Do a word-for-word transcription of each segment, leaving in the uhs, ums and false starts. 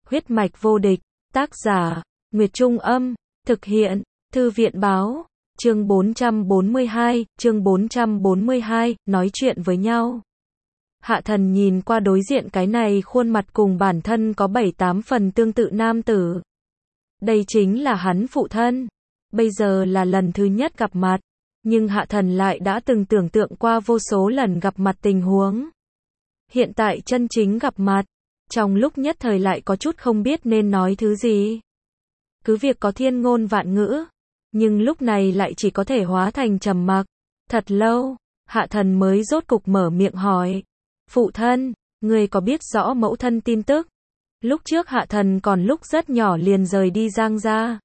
Huyết mạch vô địch, tác giả, Nguyệt Trung Âm, thực hiện, Thư viện Báo, chương bốn trăm bốn mươi hai, chương bốn trăm bốn mươi hai, nói chuyện với nhau. Hạ Thần nhìn qua đối diện cái này khuôn mặt cùng bản thân có bảy tám phần tương tự nam tử. Đây chính là hắn phụ thân. Bây giờ là lần thứ nhất gặp mặt, nhưng Hạ Thần lại đã từng tưởng tượng qua vô số lần gặp mặt tình huống. Hiện tại chân chính gặp mặt, trong lúc nhất thời lại có chút không biết nên nói thứ gì. Cứ việc có thiên ngôn vạn ngữ, nhưng lúc này lại chỉ có thể hóa thành trầm mặc. Thật lâu, Hạ Thần mới rốt cục mở miệng hỏi. Phụ thân, người có biết rõ mẫu thân tin tức? Lúc trước Hạ Thần còn lúc rất nhỏ liền rời đi Giang gia.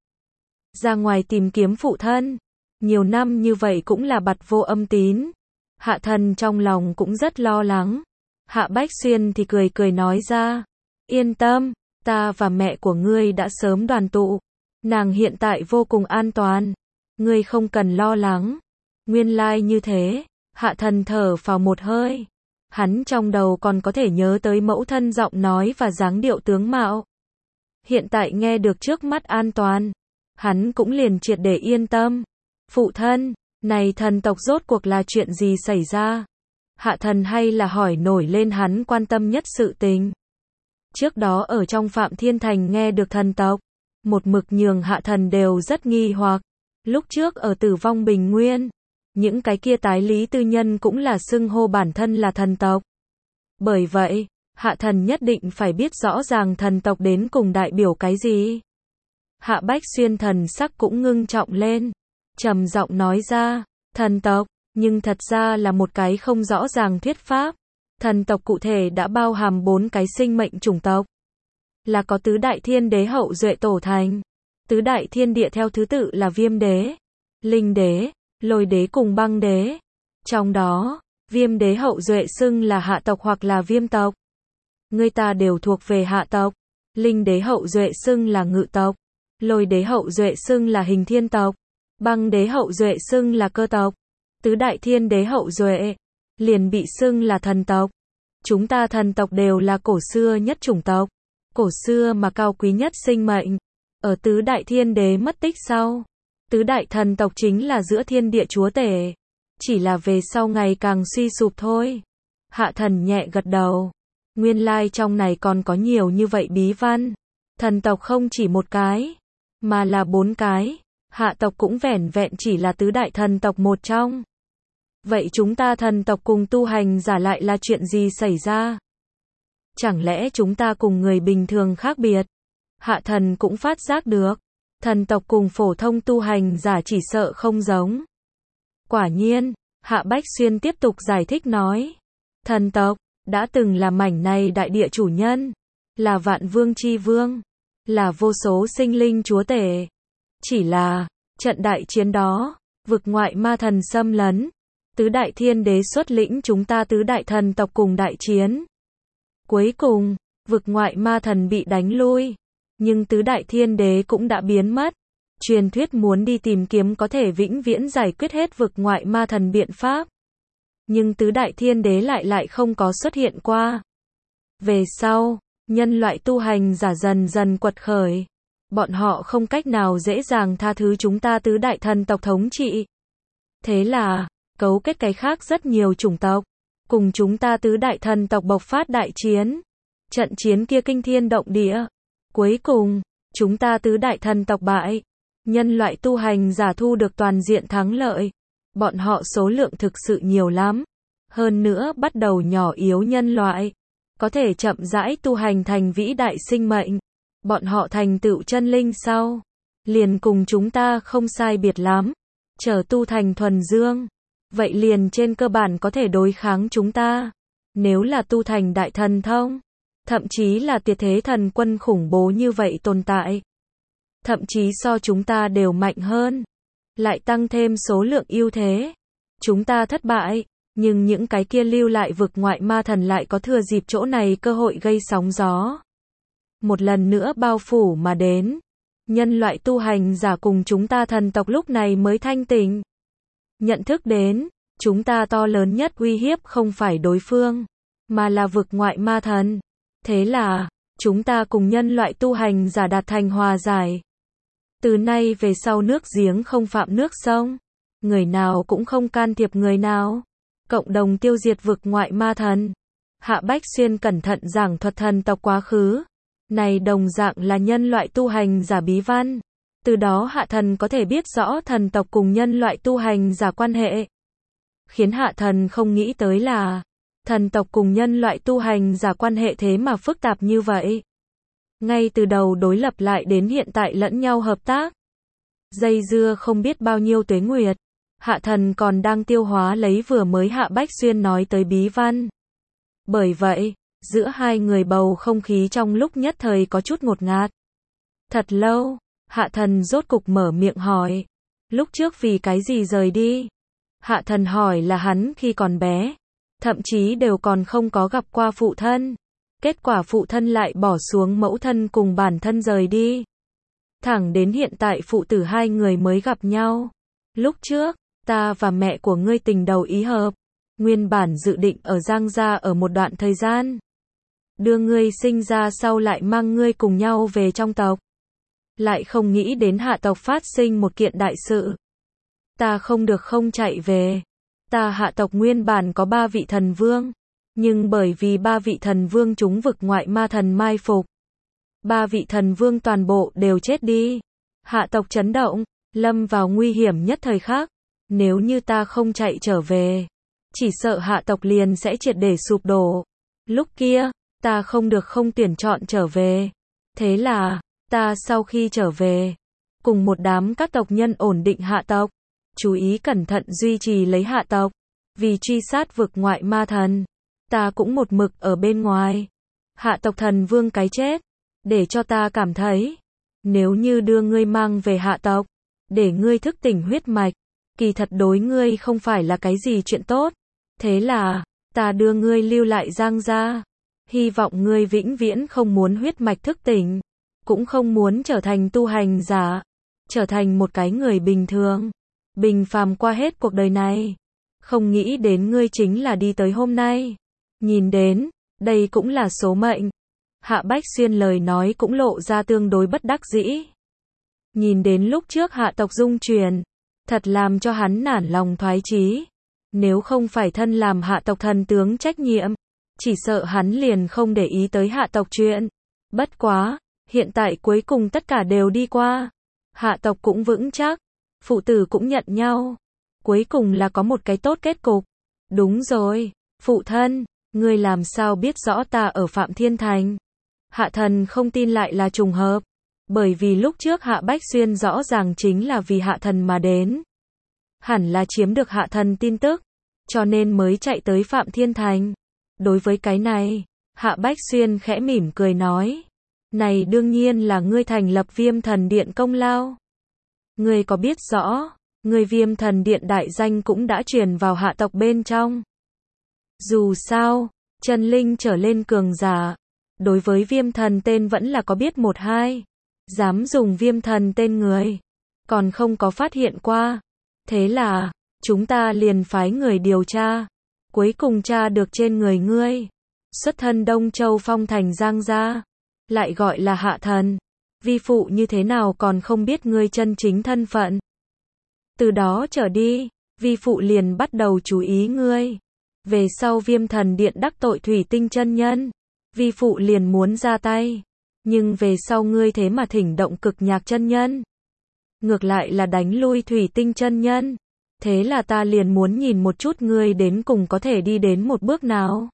Ra ngoài tìm kiếm phụ thân. Nhiều năm như vậy cũng là bặt vô âm tín. Hạ Thần trong lòng cũng rất lo lắng. Hạ Bách Xuyên thì cười cười nói ra. Yên tâm, ta và mẹ của ngươi đã sớm đoàn tụ. Nàng hiện tại vô cùng an toàn. Ngươi không cần lo lắng. Nguyên lai như thế. Hạ Thần thở phào một hơi. Hắn trong đầu còn có thể nhớ tới mẫu thân giọng nói và dáng điệu tướng mạo. Hiện tại nghe được trước mắt an toàn. Hắn cũng liền triệt để yên tâm. Phụ thân, này thần tộc rốt cuộc là chuyện gì xảy ra? Hạ Thần hay là hỏi nổi lên hắn quan tâm nhất sự tình. Trước đó ở trong Phạm Thiên Thành nghe được thần tộc, một mực nhường Hạ Thần đều rất nghi hoặc. Lúc trước ở Tử Vong Bình Nguyên, những cái kia tái lý tư nhân cũng là xưng hô bản thân là thần tộc. Bởi vậy, Hạ Thần nhất định phải biết rõ ràng thần tộc đến cùng đại biểu cái gì. Hạ Bách Xuyên thần sắc cũng ngưng trọng lên, trầm giọng nói ra, thần tộc, nhưng thật ra là một cái không rõ ràng thuyết pháp. Thần tộc cụ thể đã bao hàm bốn cái sinh mệnh chủng tộc. Là có tứ đại thiên đế hậu duệ tổ thành. Tứ đại thiên địa theo thứ tự là Viêm đế, Linh đế, Lôi đế cùng Băng đế. Trong đó, Viêm đế hậu duệ xưng là hạ tộc hoặc là viêm tộc. Người ta đều thuộc về hạ tộc. Linh đế hậu duệ xưng là ngự tộc. Lôi đế hậu duệ xưng là hình thiên tộc. Băng đế hậu duệ xưng là cơ tộc. Tứ đại thiên đế hậu duệ liền bị xưng là thần tộc. Chúng ta thần tộc đều là cổ xưa nhất chủng tộc, cổ xưa mà cao quý nhất sinh mệnh. Ở tứ đại thiên đế mất tích sau, tứ đại thần tộc chính là giữa thiên địa chúa tể, chỉ là về sau ngày càng suy sụp thôi. Hạ Thần nhẹ gật đầu. Nguyên lai trong này còn có nhiều như vậy bí văn. Thần tộc không chỉ một cái, mà là bốn cái. Hạ tộc cũng vẻn vẹn chỉ là tứ đại thần tộc một trong. Vậy chúng ta thần tộc cùng tu hành giả lại là chuyện gì xảy ra? Chẳng lẽ chúng ta cùng người bình thường khác biệt? Hạ Thần cũng phát giác được, thần tộc cùng phổ thông tu hành giả chỉ sợ không giống. Quả nhiên, Hạ Bách Xuyên tiếp tục giải thích nói, thần tộc đã từng là mảnh này đại địa chủ nhân, là vạn vương chi vương, là vô số sinh linh chúa tể. Chỉ là, trận đại chiến đó, vực ngoại ma thần xâm lấn, tứ đại thiên đế xuất lĩnh chúng ta tứ đại thần tộc cùng đại chiến. Cuối cùng, vực ngoại ma thần bị đánh lui, nhưng tứ đại thiên đế cũng đã biến mất. Truyền thuyết muốn đi tìm kiếm có thể vĩnh viễn giải quyết hết vực ngoại ma thần biện pháp. Nhưng tứ đại thiên đế lại lại không có xuất hiện qua. Về sau, nhân loại tu hành giả dần dần quật khởi. Bọn họ không cách nào dễ dàng tha thứ chúng ta tứ đại thần tộc thống trị. Thế là, cấu kết cái khác rất nhiều chủng tộc, cùng chúng ta tứ đại thần tộc bộc phát đại chiến. Trận chiến kia kinh thiên động địa. Cuối cùng, chúng ta tứ đại thần tộc bại. Nhân loại tu hành giả thu được toàn diện thắng lợi. Bọn họ số lượng thực sự nhiều lắm. Hơn nữa bắt đầu nhỏ yếu nhân loại. Có thể chậm rãi tu hành thành vĩ đại sinh mệnh. Bọn họ thành tựu chân linh sau. Liền cùng chúng ta không sai biệt lắm. Trở tu thành thuần dương. Vậy liền trên cơ bản có thể đối kháng chúng ta. Nếu là tu thành đại thần thông, thậm chí là tuyệt thế thần quân khủng bố như vậy tồn tại, thậm chí so chúng ta đều mạnh hơn, lại tăng thêm số lượng ưu thế. Chúng ta thất bại, nhưng những cái kia lưu lại vực ngoại ma thần lại có thừa dịp chỗ này cơ hội gây sóng gió. Một lần nữa bao phủ mà đến. Nhân loại tu hành giả cùng chúng ta thần tộc lúc này mới thanh tỉnh. Nhận thức đến, chúng ta to lớn nhất uy hiếp không phải đối phương, mà là vực ngoại ma thần. Thế là, chúng ta cùng nhân loại tu hành giả đạt thành hòa giải. Từ nay về sau nước giếng không phạm nước sông, người nào cũng không can thiệp người nào. Cộng đồng tiêu diệt vực ngoại ma thần. Hạ Bách Xuyên cẩn thận giảng thuật thần tộc quá khứ. Này đồng dạng là nhân loại tu hành giả bí văn. Từ đó hạ thần có thể biết rõ thần tộc cùng nhân loại tu hành giả quan hệ. Khiến hạ thần không nghĩ tới là thần tộc cùng nhân loại tu hành giả quan hệ thế mà phức tạp như vậy. Ngay từ đầu đối lập lại đến hiện tại lẫn nhau hợp tác. Dây dưa không biết bao nhiêu tuế nguyệt. Hạ thần còn đang tiêu hóa lấy vừa mới Hạ Bách Xuyên nói tới bí văn. Bởi vậy, giữa hai người bầu không khí trong lúc nhất thời có chút ngột ngạt. Thật lâu, hạ thần rốt cục mở miệng hỏi. Lúc trước vì cái gì rời đi? Hạ thần hỏi là hắn khi còn bé, thậm chí đều còn không có gặp qua phụ thân. Kết quả phụ thân lại bỏ xuống mẫu thân cùng bản thân rời đi. Thẳng đến hiện tại phụ tử hai người mới gặp nhau. Lúc trước, ta và mẹ của ngươi tình đầu ý hợp. Nguyên bản dự định ở Giang Gia ở một đoạn thời gian. Đưa ngươi sinh ra sau lại mang ngươi cùng nhau về trong tộc. Lại không nghĩ đến hạ tộc phát sinh một kiện đại sự. Ta không được không chạy về. Ta hạ tộc nguyên bản có ba vị thần vương. Nhưng bởi vì ba vị thần vương chúng vực ngoại ma thần mai phục. Ba vị thần vương toàn bộ đều chết đi. Hạ tộc chấn động, lâm vào nguy hiểm nhất thời khắc. Nếu như ta không chạy trở về, chỉ sợ hạ tộc liền sẽ triệt để sụp đổ. Lúc kia, ta không được không tuyển chọn trở về. Thế là, ta sau khi trở về, cùng một đám các tộc nhân ổn định hạ tộc, chú ý cẩn thận duy trì lấy hạ tộc. Vì truy sát vực ngoại ma thần, ta cũng một mực ở bên ngoài. Hạ tộc thần vương cái chết, để cho ta cảm thấy, nếu như đưa ngươi mang về hạ tộc, để ngươi thức tỉnh huyết mạch, kỳ thật đối ngươi không phải là cái gì chuyện tốt. Thế là, ta đưa ngươi lưu lại Giang Gia. Hy vọng ngươi vĩnh viễn không muốn huyết mạch thức tỉnh, cũng không muốn trở thành tu hành giả, trở thành một cái người bình thường, bình phàm qua hết cuộc đời này. Không nghĩ đến ngươi chính là đi tới hôm nay. Nhìn đến, đây cũng là số mệnh. Hạ Bách Xuyên lời nói cũng lộ ra tương đối bất đắc dĩ. Nhìn đến lúc trước hạ tộc dung truyền, thật làm cho hắn nản lòng thoái chí. Nếu không phải thân làm hạ tộc thần tướng trách nhiệm, chỉ sợ hắn liền không để ý tới hạ tộc chuyện. Bất quá, hiện tại cuối cùng tất cả đều đi qua. Hạ tộc cũng vững chắc, phụ tử cũng nhận nhau. Cuối cùng là có một cái tốt kết cục. Đúng rồi, phụ thân, ngươi làm sao biết rõ ta ở Phạm Thiên Thành? Hạ thần không tin lại là trùng hợp. Bởi vì lúc trước Hạ Bách Xuyên rõ ràng chính là vì hạ thần mà đến. Hẳn là chiếm được hạ thần tin tức, cho nên mới chạy tới Phạm Thiên Thành. Đối với cái này, Hạ Bách Xuyên khẽ mỉm cười nói. Này đương nhiên là ngươi thành lập Viêm Thần Điện công lao. Ngươi có biết rõ, ngươi Viêm Thần Điện đại danh cũng đã truyền vào hạ tộc bên trong. Dù sao, chân linh trở lên cường giả, đối với Viêm Thần tên vẫn là có biết một hai. Dám dùng Viêm Thần tên người, còn không có phát hiện qua. Thế là, chúng ta liền phái người điều tra. Cuối cùng tra được trên người ngươi, xuất thân Đông Châu Phong Thành Giang Gia, lại gọi là hạ thần. Vi phụ như thế nào còn không biết ngươi chân chính thân phận. Từ đó trở đi, vi phụ liền bắt đầu chú ý ngươi. Về sau Viêm Thần Điện đắc tội Thủy Tinh chân nhân, vi phụ liền muốn ra tay. Nhưng về sau ngươi thế mà thỉnh động Cực Nhạc chân nhân, ngược lại là đánh lui Thủy Tinh chân nhân. Thế là ta liền muốn nhìn một chút ngươi đến cùng có thể đi đến một bước nào.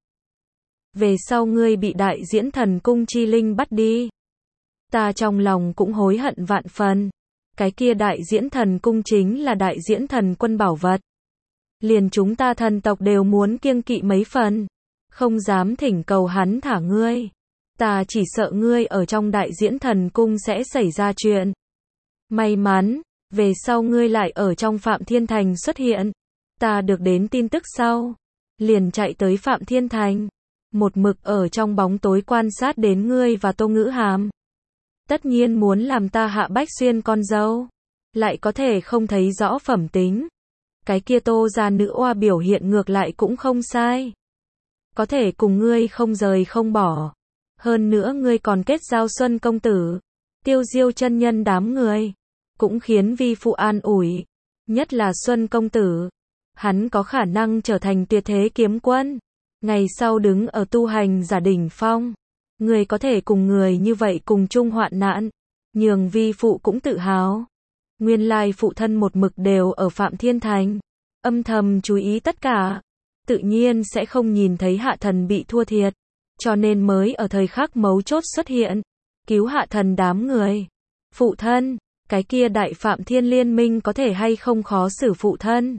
Về sau ngươi bị Đại Diễn Thần Cung chi linh bắt đi, ta trong lòng cũng hối hận vạn phần. Cái kia Đại Diễn Thần Cung chính là Đại Diễn Thần Quân bảo vật. Liền chúng ta thần tộc đều muốn kiêng kỵ mấy phần, không dám thỉnh cầu hắn thả ngươi. Ta chỉ sợ ngươi ở trong Đại Diễn Thần Cung sẽ xảy ra chuyện. May mắn, về sau ngươi lại ở trong Phạm Thiên Thành xuất hiện. Ta được đến tin tức sau, liền chạy tới Phạm Thiên Thành, một mực ở trong bóng tối quan sát đến ngươi và Tô Ngữ Hàm. Tất nhiên muốn làm ta Hạ Bách Xuyên con dâu, lại có thể không thấy rõ phẩm tính. Cái kia Tô gia nữ oa biểu hiện ngược lại cũng không sai. Có thể cùng ngươi không rời không bỏ. Hơn nữa ngươi còn kết giao Xuân công tử, Tiêu Diêu chân nhân đám người, cũng khiến vi phụ an ủi. Nhất là Xuân công tử, hắn có khả năng trở thành tuyệt thế kiếm quân, ngày sau đứng ở tu hành giả đỉnh phong. Người có thể cùng người như vậy cùng chung hoạn nạn, nhường vi phụ cũng tự hào. Nguyên lai phụ thân một mực đều ở Phạm Thiên Thành, âm thầm chú ý tất cả, tự nhiên sẽ không nhìn thấy hạ thần bị thua thiệt, cho nên mới ở thời khắc mấu chốt xuất hiện, cứu hạ thần đám người. Phụ thân, cái kia đại Phạm Thiên liên minh có thể hay không khó xử phụ thân?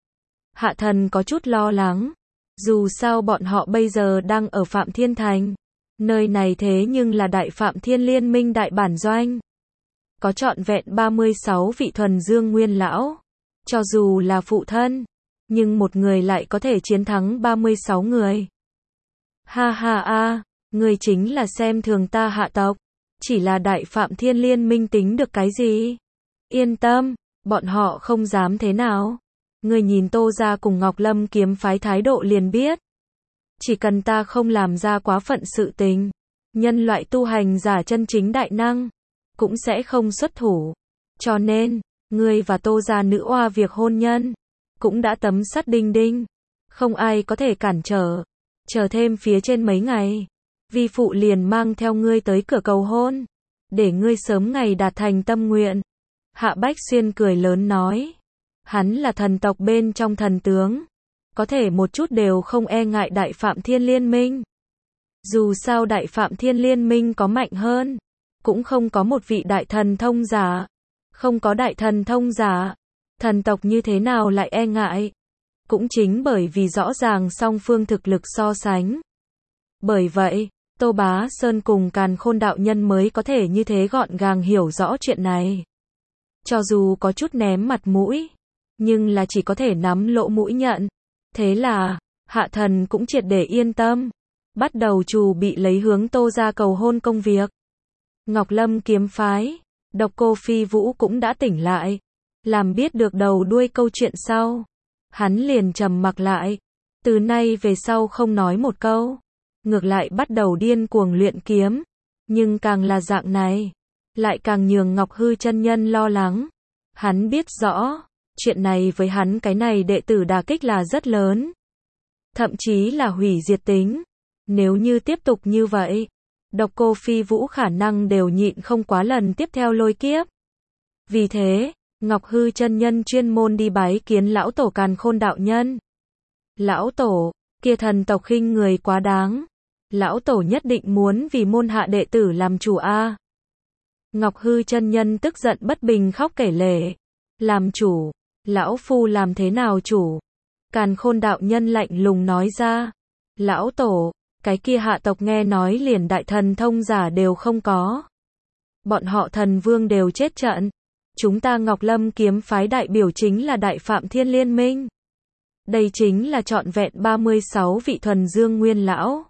Hạ thần có chút lo lắng, dù sao bọn họ bây giờ đang ở Phạm Thiên Thành, nơi này thế nhưng là đại Phạm Thiên liên minh đại bản doanh. Có trọn vẹn ba mươi sáu vị thuần dương nguyên lão, cho dù là phụ thân, nhưng một người lại có thể chiến thắng ba mươi sáu người. Ha ha a, người chính là xem thường ta hạ tộc, chỉ là đại Phạm Thiên liên minh tính được cái gì? Yên tâm, bọn họ không dám thế nào. Người nhìn Tô gia cùng Ngọc Lâm kiếm phái thái độ liền biết. Chỉ cần ta không làm ra quá phận sự tình, nhân loại tu hành giả chân chính đại năng cũng sẽ không xuất thủ. Cho nên, ngươi và Tô gia nữ oa việc hôn nhân cũng đã tấm sắt đinh đinh, không ai có thể cản trở. Chờ thêm phía trên mấy ngày, vi phụ liền mang theo ngươi tới cửa cầu hôn, để ngươi sớm ngày đạt thành tâm nguyện. Hạ Bách Xuyên cười lớn nói, hắn là thần tộc bên trong thần tướng, có thể một chút đều không e ngại đại Phạm Thiên liên minh. Dù sao đại Phạm Thiên liên minh có mạnh hơn, cũng không có một vị đại thần thông giả. Không có đại thần thông giả, thần tộc như thế nào lại e ngại? Cũng chính bởi vì rõ ràng song phương thực lực so sánh. Bởi vậy, Tô Bá Sơn cùng Càn Khôn đạo nhân mới có thể như thế gọn gàng hiểu rõ chuyện này. Cho dù có chút ném mặt mũi, nhưng là chỉ có thể nắm lỗ mũi nhận. Thế là, hạ thần cũng triệt để yên tâm, bắt đầu trù bị lấy hướng Tô gia cầu hôn công việc. Ngọc Lâm kiếm phái, Độc Cô Phi Vũ cũng đã tỉnh lại, làm biết được đầu đuôi câu chuyện sau, hắn liền trầm mặc lại, từ nay về sau không nói một câu, ngược lại bắt đầu điên cuồng luyện kiếm, nhưng càng là dạng này, lại càng nhường Ngọc Hư chân nhân lo lắng. Hắn biết rõ, chuyện này với hắn cái này đệ tử đả kích là rất lớn, thậm chí là hủy diệt tính. Nếu như tiếp tục như vậy, Độc Cô Phi Vũ khả năng đều nhịn không quá lần tiếp theo lôi kiếp. Vì thế, Ngọc Hư chân nhân chuyên môn đi bái kiến lão tổ Càn Khôn đạo nhân. Lão tổ, kia thần tộc khinh người quá đáng. Lão tổ nhất định muốn vì môn hạ đệ tử làm chủ a. Ngọc Hư chân nhân tức giận bất bình khóc kể lể. Làm chủ, lão phu làm thế nào chủ? Càn Khôn đạo nhân lạnh lùng nói ra. Lão tổ, cái kia hạ tộc nghe nói liền đại thần thông giả đều không có. Bọn họ thần vương đều chết trận. Chúng ta Ngọc Lâm kiếm phái đại biểu chính là đại Phạm Thiên liên minh. Đây chính là trọn vẹn ba mươi sáu vị thuần dương nguyên lão.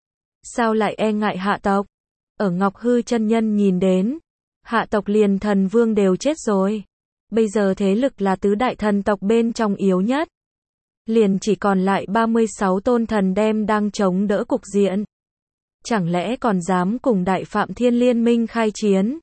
Sao lại e ngại hạ tộc? Ở Ngọc Hư chân nhân nhìn đến, hạ tộc liền thần vương đều chết rồi. Bây giờ thế lực là tứ đại thần tộc bên trong yếu nhất. Liền chỉ còn lại ba mươi sáu tôn thần đem đang chống đỡ cục diện. Chẳng lẽ còn dám cùng đại Phạm Thiên liên minh khai chiến?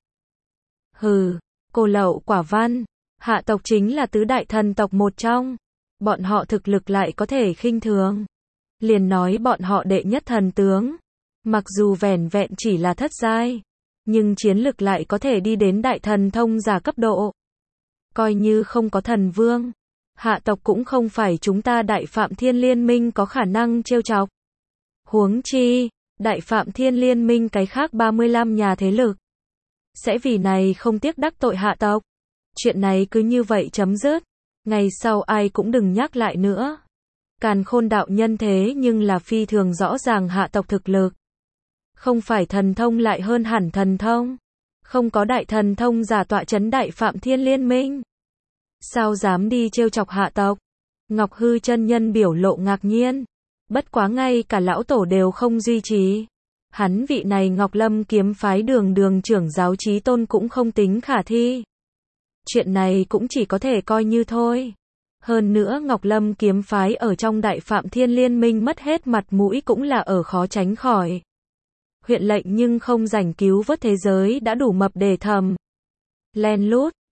Hừ, cô lậu quả văn, hạ tộc chính là tứ đại thần tộc một trong. Bọn họ thực lực lại có thể khinh thường. Liền nói bọn họ đệ nhất thần tướng. Mặc dù vẻn vẹn chỉ là thất giai, nhưng chiến lực lại có thể đi đến đại thần thông giả cấp độ. Coi như không có thần vương, hạ tộc cũng không phải chúng ta đại Phạm Thiên liên minh có khả năng trêu chọc. Huống chi, đại Phạm Thiên liên minh cái khác ba mươi lăm nhà thế lực sẽ vì này không tiếc đắc tội hạ tộc. Chuyện này cứ như vậy chấm dứt, ngày sau ai cũng đừng nhắc lại nữa. Càn Khôn đạo nhân thế nhưng là phi thường rõ ràng hạ tộc thực lực. Không phải thần thông lại hơn hẳn thần thông. Không có đại thần thông giả tọa chấn đại Phạm Thiên liên minh. Sao dám đi trêu chọc hạ tộc? Ngọc Hư chân nhân biểu lộ ngạc nhiên. Bất quá ngay cả lão tổ đều không duy trì. Hắn vị này Ngọc Lâm kiếm phái đường đường trưởng giáo chí tôn cũng không tính khả thi. Chuyện này cũng chỉ có thể coi như thôi. Hơn nữa Ngọc Lâm kiếm phái ở trong đại Phạm Thiên liên minh mất hết mặt mũi cũng là ở khó tránh khỏi. huyện lệnh nhưng không rảnh cứu vớt thế giới đã đủ mập để thầm len lút.